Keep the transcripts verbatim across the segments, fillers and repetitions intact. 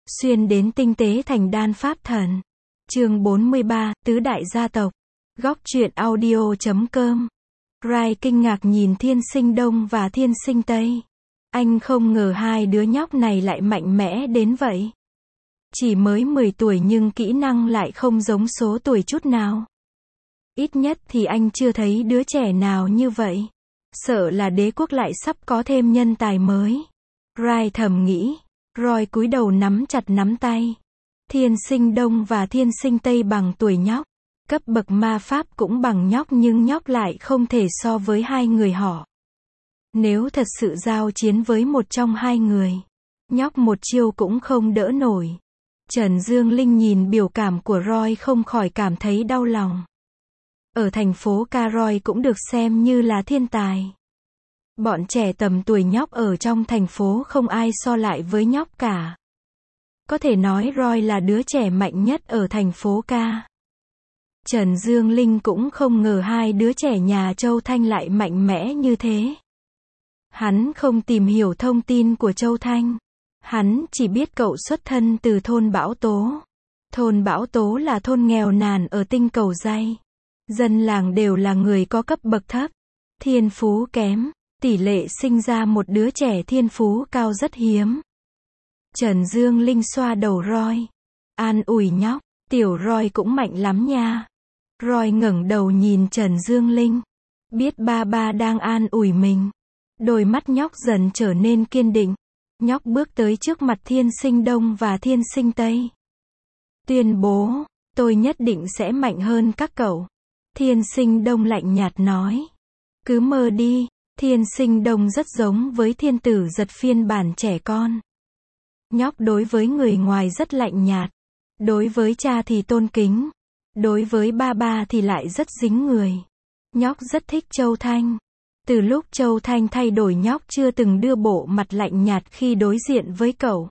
Xuyên đến tinh tế thành đan pháp thần. Chương bốn mươi ba, Tứ đại gia tộc. Góc truyện audio chấm com. Rai kinh ngạc nhìn Thiên Sinh Đông và Thiên Sinh Tây. Anh không ngờ hai đứa nhóc này lại mạnh mẽ đến vậy. Chỉ mới mười tuổi nhưng kỹ năng lại không giống số tuổi chút nào. Ít nhất thì anh chưa thấy đứa trẻ nào như vậy. Sợ là đế quốc lại sắp có thêm nhân tài mới. Rai thầm nghĩ. Roy cúi đầu nắm chặt nắm tay. Thiên Sinh Đông và Thiên Sinh Tây bằng tuổi nhóc. Cấp bậc ma pháp cũng bằng nhóc nhưng nhóc lại không thể so với hai người họ. Nếu thật sự giao chiến với một trong hai người, nhóc một chiêu cũng không đỡ nổi. Trần Dương Linh nhìn biểu cảm của Roy không khỏi cảm thấy đau lòng. Ở thành phố Ca Roy cũng được xem như là thiên tài. Bọn trẻ tầm tuổi nhóc ở trong thành phố không ai so lại với nhóc cả. Có thể nói Roy là đứa trẻ mạnh nhất ở thành phố Ca. Trần Dương Linh cũng không ngờ hai đứa trẻ nhà Châu Thanh lại mạnh mẽ như thế. Hắn không tìm hiểu thông tin của Châu Thanh. Hắn chỉ biết cậu xuất thân từ thôn Bão Tố. Thôn Bão Tố là thôn nghèo nàn ở tinh cầu Giay. Dân làng đều là người có cấp bậc thấp, thiên phú kém. Tỷ lệ sinh ra một đứa trẻ thiên phú cao rất hiếm. Trần Dương Linh xoa đầu Roy. An ủi nhóc, tiểu Roy cũng mạnh lắm nha. Roy ngẩng đầu nhìn Trần Dương Linh. Biết ba ba đang an ủi mình. Đôi mắt nhóc dần trở nên kiên định. Nhóc bước tới trước mặt Thiên Sinh Đông và Thiên Sinh Tây. Tuyên bố, tôi nhất định sẽ mạnh hơn các cậu. Thiên Sinh Đông lạnh nhạt nói. Cứ mơ đi. Thiên Sinh Đông rất giống với Thiên Tử Giật phiên bản trẻ con. Nhóc đối với người ngoài rất lạnh nhạt. Đối với cha thì tôn kính. Đối với ba ba thì lại rất dính người. Nhóc rất thích Châu Thanh. Từ lúc Châu Thanh thay đổi nhóc chưa từng đưa bộ mặt lạnh nhạt khi đối diện với cậu.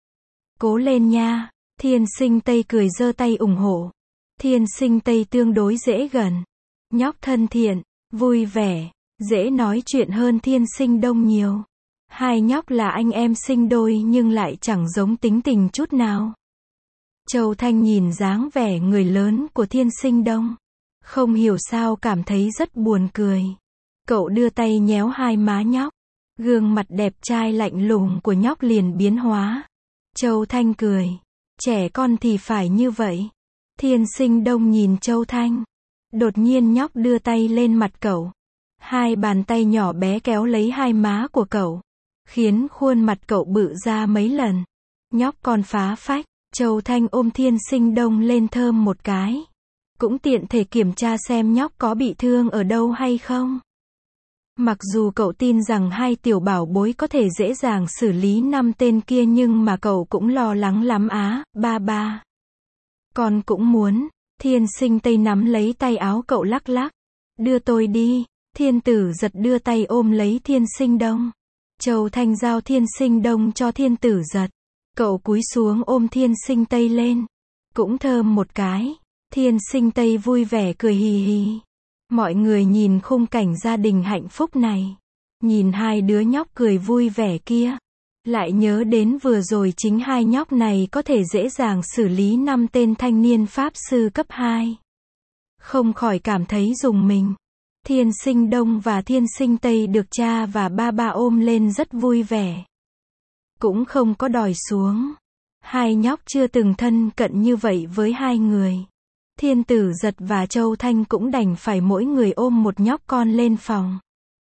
Cố lên nha. Thiên Sinh Tây cười giơ tay ủng hộ. Thiên Sinh Tây tương đối dễ gần. Nhóc thân thiện, vui vẻ. Dễ nói chuyện hơn Thiên Sinh Đông nhiều. Hai nhóc là anh em sinh đôi nhưng lại chẳng giống tính tình chút nào. Châu Thanh nhìn dáng vẻ người lớn của Thiên Sinh Đông. Không hiểu sao cảm thấy rất buồn cười. Cậu đưa tay nhéo hai má nhóc. Gương mặt đẹp trai lạnh lùng của nhóc liền biến hóa. Châu Thanh cười. Trẻ con thì phải như vậy. Thiên Sinh Đông nhìn Châu Thanh. Đột nhiên nhóc đưa tay lên mặt cậu. Hai bàn tay nhỏ bé kéo lấy hai má của cậu. Khiến khuôn mặt cậu bự ra mấy lần. Nhóc còn phá phách. Châu Thanh ôm Thiên Sinh Đông lên thơm một cái. Cũng tiện thể kiểm tra xem nhóc có bị thương ở đâu hay không. Mặc dù cậu tin rằng hai tiểu bảo bối có thể dễ dàng xử lý năm tên kia nhưng mà cậu cũng lo lắng lắm á, ba ba. Con cũng muốn. Thiên Sinh Tây nắm lấy tay áo cậu lắc lắc. Đưa tôi đi. Thiên Tử Giật đưa tay ôm lấy Thiên Sinh Đông. Châu Thanh giao Thiên Sinh Đông cho Thiên Tử Giật. Cậu cúi xuống ôm Thiên Sinh Tây lên. Cũng thơm một cái. Thiên Sinh Tây vui vẻ cười hì hì. Mọi người nhìn khung cảnh gia đình hạnh phúc này. Nhìn hai đứa nhóc cười vui vẻ kia. Lại nhớ đến vừa rồi chính hai nhóc này có thể dễ dàng xử lý năm tên thanh niên pháp sư cấp hai. Không khỏi cảm thấy rùng mình. Thiên Sinh Đông và Thiên Sinh Tây được cha và ba ba ôm lên rất vui vẻ. Cũng không có đòi xuống. Hai nhóc chưa từng thân cận như vậy với hai người. Thiên Tử Giật và Châu Thanh cũng đành phải mỗi người ôm một nhóc con lên phòng.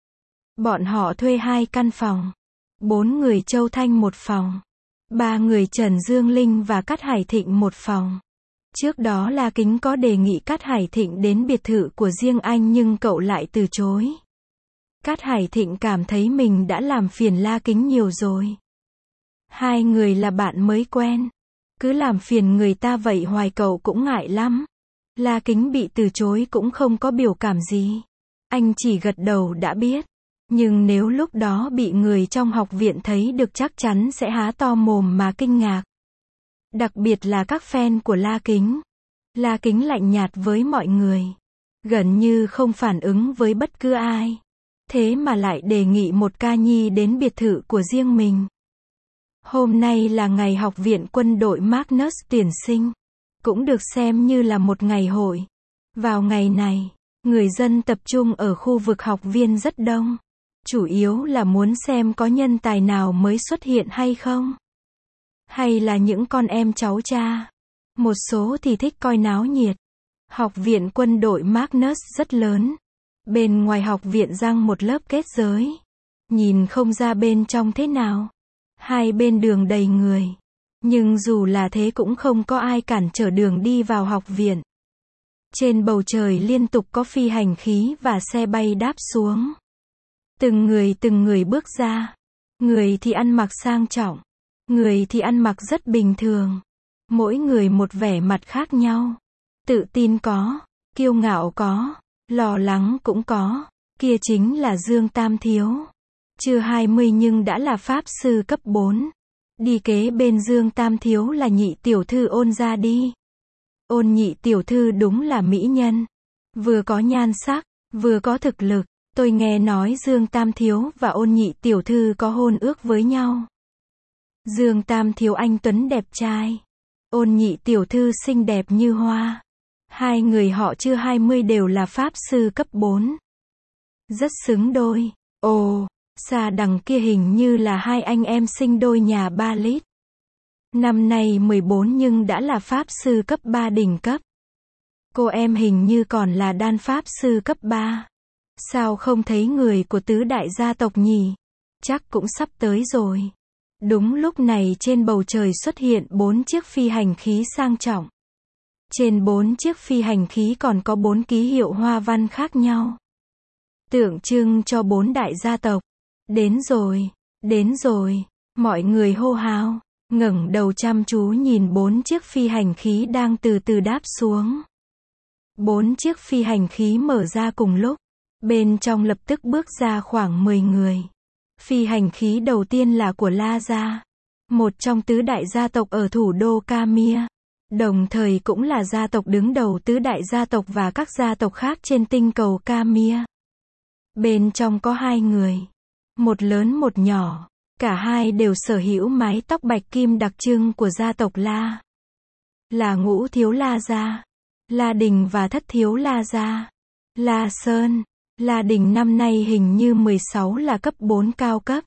Bọn họ thuê hai căn phòng. Bốn người Châu Thanh một phòng. Ba người Trần Dương Linh và Cát Hải Thịnh một phòng. Trước đó La Kính có đề nghị Cát Hải Thịnh đến biệt thự của riêng anh nhưng cậu lại từ chối. Cát Hải Thịnh cảm thấy mình đã làm phiền La Kính nhiều rồi. Hai người là bạn mới quen. Cứ làm phiền người ta vậy hoài cậu cũng ngại lắm. La Kính bị từ chối cũng không có biểu cảm gì. Anh chỉ gật đầu đã biết. Nhưng nếu lúc đó bị người trong học viện thấy được chắc chắn sẽ há to mồm mà kinh ngạc. Đặc biệt là các fan của La Kính. La Kính lạnh nhạt với mọi người. Gần như không phản ứng với bất cứ ai. Thế mà lại đề nghị một ca nhi đến biệt thự của riêng mình. Hôm nay là ngày học viện quân đội Magnus tuyển sinh, cũng được xem như là một ngày hội. Vào ngày này, người dân tập trung ở khu vực học viên rất đông, chủ yếu là muốn xem có nhân tài nào mới xuất hiện hay không, hay là những con em cháu cha. Một số thì thích coi náo nhiệt. Học viện quân đội Magnus rất lớn. Bên ngoài học viện răng một lớp kết giới. Nhìn không ra bên trong thế nào. Hai bên đường đầy người. Nhưng dù là thế cũng không có ai cản trở đường đi vào học viện. Trên bầu trời liên tục có phi hành khí và xe bay đáp xuống. Từng người từng người bước ra. Người thì ăn mặc sang trọng. Người thì ăn mặc rất bình thường. Mỗi người một vẻ mặt khác nhau. Tự tin có, kiêu ngạo có, lo lắng cũng có. Kia chính là Dương Tam Thiếu. Chưa hai mươi nhưng đã là pháp sư cấp bốn. Đi kế bên Dương Tam Thiếu là nhị tiểu thư Ôn Gia đi. Ôn nhị tiểu thư đúng là mỹ nhân. Vừa có nhan sắc, vừa có thực lực. Tôi nghe nói Dương Tam Thiếu và Ôn nhị tiểu thư có hôn ước với nhau. Dương Tam Thiếu anh tuấn đẹp trai. Ôn nhị tiểu thư xinh đẹp như hoa. Hai người họ chưa hai mươi đều là pháp sư cấp bốn. Rất xứng đôi. Ồ, xa đằng kia hình như là hai anh em sinh đôi nhà ba lít. Năm nay mười bốn nhưng đã là pháp sư cấp ba đỉnh cấp. Cô em hình như còn là đan pháp sư cấp ba. Sao không thấy người của tứ đại gia tộc nhỉ? Chắc cũng sắp tới rồi. Đúng lúc này trên bầu trời xuất hiện bốn chiếc phi hành khí sang trọng. Trên bốn chiếc phi hành khí còn có bốn ký hiệu hoa văn khác nhau. Tượng trưng cho bốn đại gia tộc. Đến rồi, đến rồi, mọi người hô hào, ngẩng đầu chăm chú nhìn bốn chiếc phi hành khí đang từ từ đáp xuống. Bốn chiếc phi hành khí mở ra cùng lúc. Bên trong lập tức bước ra khoảng mười người. Phi hành khí đầu tiên là của La Gia, một trong tứ đại gia tộc ở thủ đô Camia, đồng thời cũng là gia tộc đứng đầu tứ đại gia tộc và các gia tộc khác trên tinh cầu Camia. Bên trong có hai người, một lớn một nhỏ, cả hai đều sở hữu mái tóc bạch kim đặc trưng của gia tộc La. Là ngũ thiếu La Gia, La Đình và thất thiếu La Gia. La Sơn, La Đình năm nay hình như mười sáu là cấp bốn cao cấp.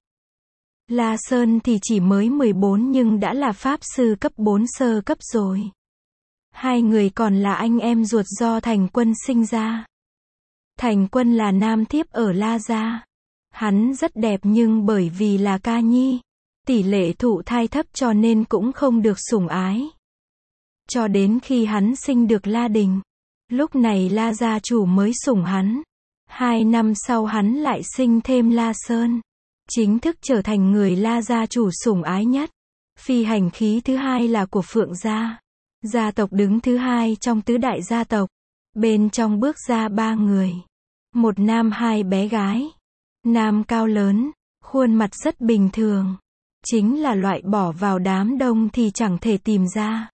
La Sơn thì chỉ mới mười bốn nhưng đã là pháp sư cấp bốn sơ cấp rồi. Hai người còn là anh em ruột do Thành Quân sinh ra. Thành Quân là nam thiếp ở La Gia. Hắn rất đẹp nhưng bởi vì là ca nhi, tỷ lệ thụ thai thấp cho nên cũng không được sủng ái. Cho đến khi hắn sinh được La Đình, lúc này La gia chủ mới sủng hắn. Hai năm sau hắn lại sinh thêm La Sơn, chính thức trở thành người La gia chủ sủng ái nhất. Phi hành khí thứ hai là của Phượng gia, gia tộc đứng thứ hai trong tứ đại gia tộc. Bên trong bước ra ba người, một nam hai bé gái. Nam cao lớn, khuôn mặt rất bình thường, chính là loại bỏ vào đám đông thì chẳng thể tìm ra.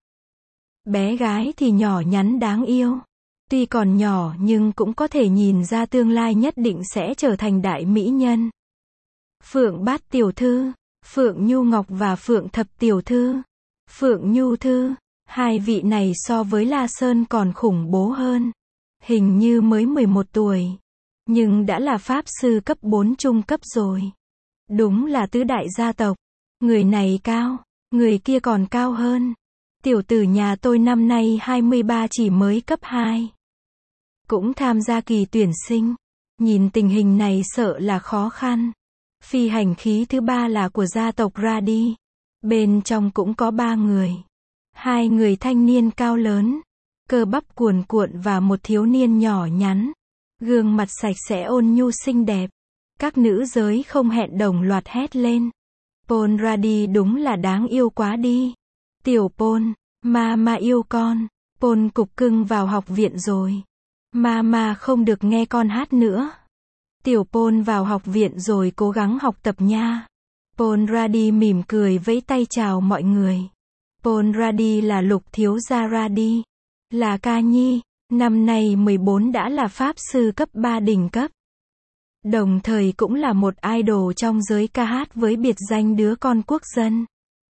Bé gái thì nhỏ nhắn đáng yêu. Tuy còn nhỏ nhưng cũng có thể nhìn ra tương lai nhất định sẽ trở thành đại mỹ nhân. Phượng Bát tiểu thư, Phượng Nhu Ngọc và Phượng Thập tiểu thư. Phượng Nhu thư, hai vị này so với La Sơn còn khủng bố hơn. Hình như mới mười một tuổi, nhưng đã là pháp sư cấp bốn trung cấp rồi. Đúng là tứ đại gia tộc. Người này cao, người kia còn cao hơn. Tiểu tử nhà tôi năm nay hai mươi ba chỉ mới cấp hai. Cũng tham gia kỳ tuyển sinh. Nhìn tình hình này sợ là khó khăn. Phi hành khí thứ ba là của gia tộc Radi. Bên trong cũng có ba người. Hai người thanh niên cao lớn, cơ bắp cuồn cuộn và một thiếu niên nhỏ nhắn. Gương mặt sạch sẽ ôn nhu xinh đẹp. Các nữ giới không hẹn đồng loạt hét lên. Paul Radi đúng là đáng yêu quá đi. Tiểu Paul, mama yêu con. Paul cục cưng vào học viện rồi. Mama không được nghe con hát nữa. Tiểu Paul vào học viện rồi cố gắng học tập nha. Paul Radi mỉm cười vẫy tay chào mọi người. Paul Radi là lục thiếu gia Radi. Là ca nhi, năm nay mười bốn đã là pháp sư cấp ba đỉnh cấp. Đồng thời cũng là một idol trong giới ca hát với biệt danh đứa con quốc dân.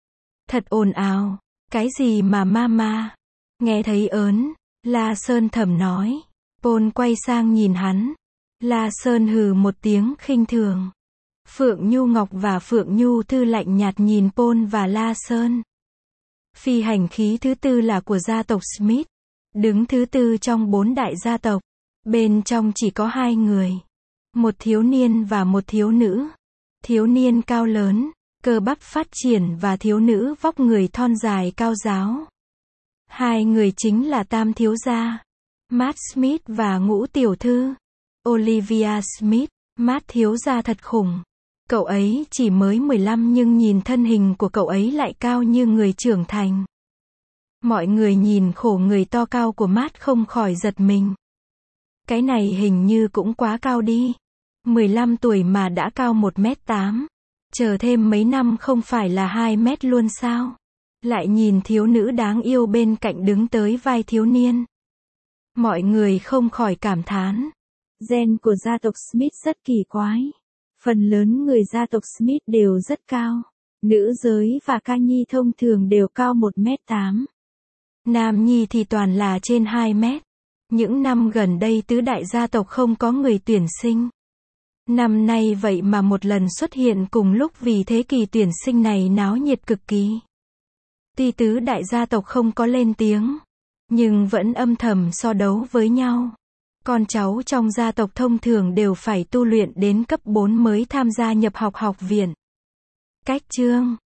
Thật ồn ào. Cái gì mà mama? Nghe thấy ớn. La Sơn thầm nói. Paul quay sang nhìn hắn. La Sơn hừ một tiếng khinh thường. Phượng Nhu Ngọc và Phượng Nhu Thư lạnh nhạt nhìn Paul và La Sơn. Phi hành khí thứ tư là của gia tộc Smith. Đứng thứ tư trong bốn đại gia tộc. Bên trong chỉ có hai người. Một thiếu niên và một thiếu nữ. Thiếu niên cao lớn, cơ bắp phát triển và thiếu nữ vóc người thon dài cao ráo. Hai người chính là tam thiếu gia. Matt Smith và ngũ tiểu thư. Olivia Smith. Matt thiếu gia thật khủng. Cậu ấy chỉ mới mười lăm nhưng nhìn thân hình của cậu ấy lại cao như người trưởng thành. Mọi người nhìn khổ người to cao của Matt không khỏi giật mình. Cái này hình như cũng quá cao đi. mười lăm tuổi mà đã cao một mét tám. Chờ thêm mấy năm không phải là hai mét luôn sao? Lại nhìn thiếu nữ đáng yêu bên cạnh đứng tới vai thiếu niên. Mọi người không khỏi cảm thán. Gen của gia tộc Smith rất kỳ quái. Phần lớn người gia tộc Smith đều rất cao. Nữ giới và ca nhi thông thường đều cao một mét tám. Nam nhi thì toàn là trên hai mét. Những năm gần đây tứ đại gia tộc không có người tuyển sinh. Năm nay vậy mà một lần xuất hiện cùng lúc, vì thế kỳ tuyển sinh này náo nhiệt cực kỳ. Tuy tứ đại gia tộc không có lên tiếng, nhưng vẫn âm thầm so đấu với nhau. Con cháu trong gia tộc thông thường đều phải tu luyện đến cấp bốn mới tham gia nhập học học viện. Cách chương